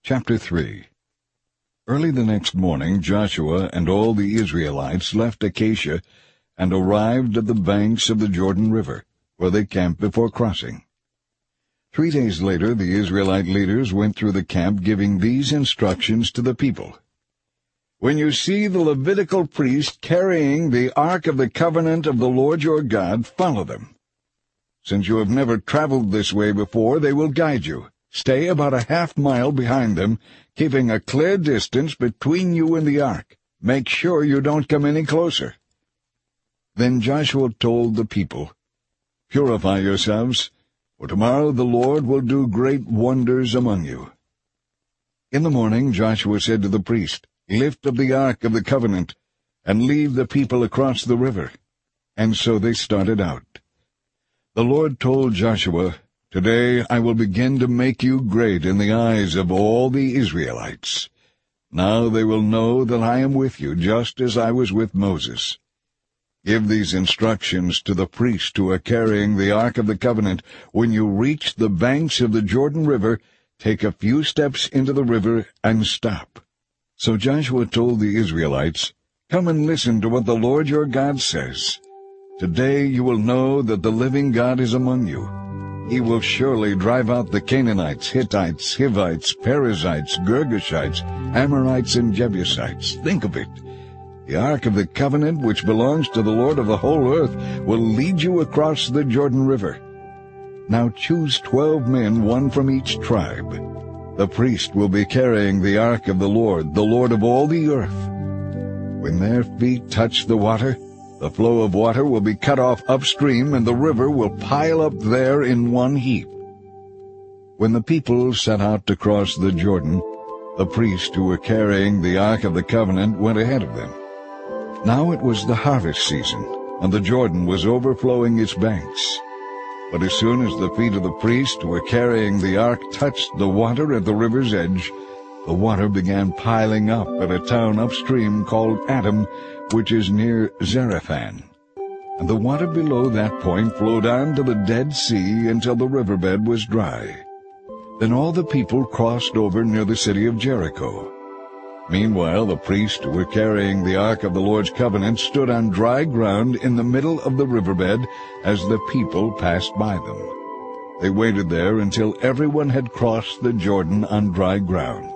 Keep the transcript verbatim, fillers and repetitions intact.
Chapter three. Early the next morning Joshua and all the Israelites left Acacia and arrived at the banks of the Jordan River, where they camped before crossing. Three days later the Israelite leaders went through the camp giving these instructions to the people. When you see the Levitical priest carrying the Ark of the Covenant of the Lord your God, follow them. Since you have never traveled this way before, they will guide you. Stay about a half mile behind them, keeping a clear distance between you and the ark. Make sure you don't come any closer. Then Joshua told the people, Purify yourselves, for tomorrow the Lord will do great wonders among you. In the morning Joshua said to the priest, Lift up the Ark of the Covenant, and lead the people across the river. And so they started out. The Lord told Joshua, Today I will begin to make you great in the eyes of all the Israelites. Now they will know that I am with you, just as I was with Moses. Give these instructions to the priests who are carrying the Ark of the Covenant. When you reach the banks of the Jordan River, take a few steps into the river and stop. So Joshua told the Israelites, Come and listen to what the Lord your God says. Today you will know that the living God is among you. He will surely drive out the Canaanites, Hittites, Hivites, Perizzites, Girgashites, Amorites, and Jebusites. Think of it. The Ark of the Covenant, which belongs to the Lord of the whole earth, will lead you across the Jordan River. Now choose twelve men, one from each tribe. The priest will be carrying the Ark of the Lord, the Lord of all the earth. When their feet touch the water, the flow of water will be cut off upstream, and the river will pile up there in one heap. When the people set out to cross the Jordan, the priests who were carrying the Ark of the Covenant went ahead of them. Now it was the harvest season, and the Jordan was overflowing its banks. But as soon as the feet of the priests who were carrying the ark touched the water at the river's edge, the water began piling up at a town upstream called Adam, which is near Zarephan. And the water below that point flowed on to the Dead Sea until the riverbed was dry. Then all the people crossed over near the city of Jericho. Meanwhile, the priests who were carrying the Ark of the Lord's Covenant stood on dry ground in the middle of the riverbed as the people passed by them. They waited there until everyone had crossed the Jordan on dry ground.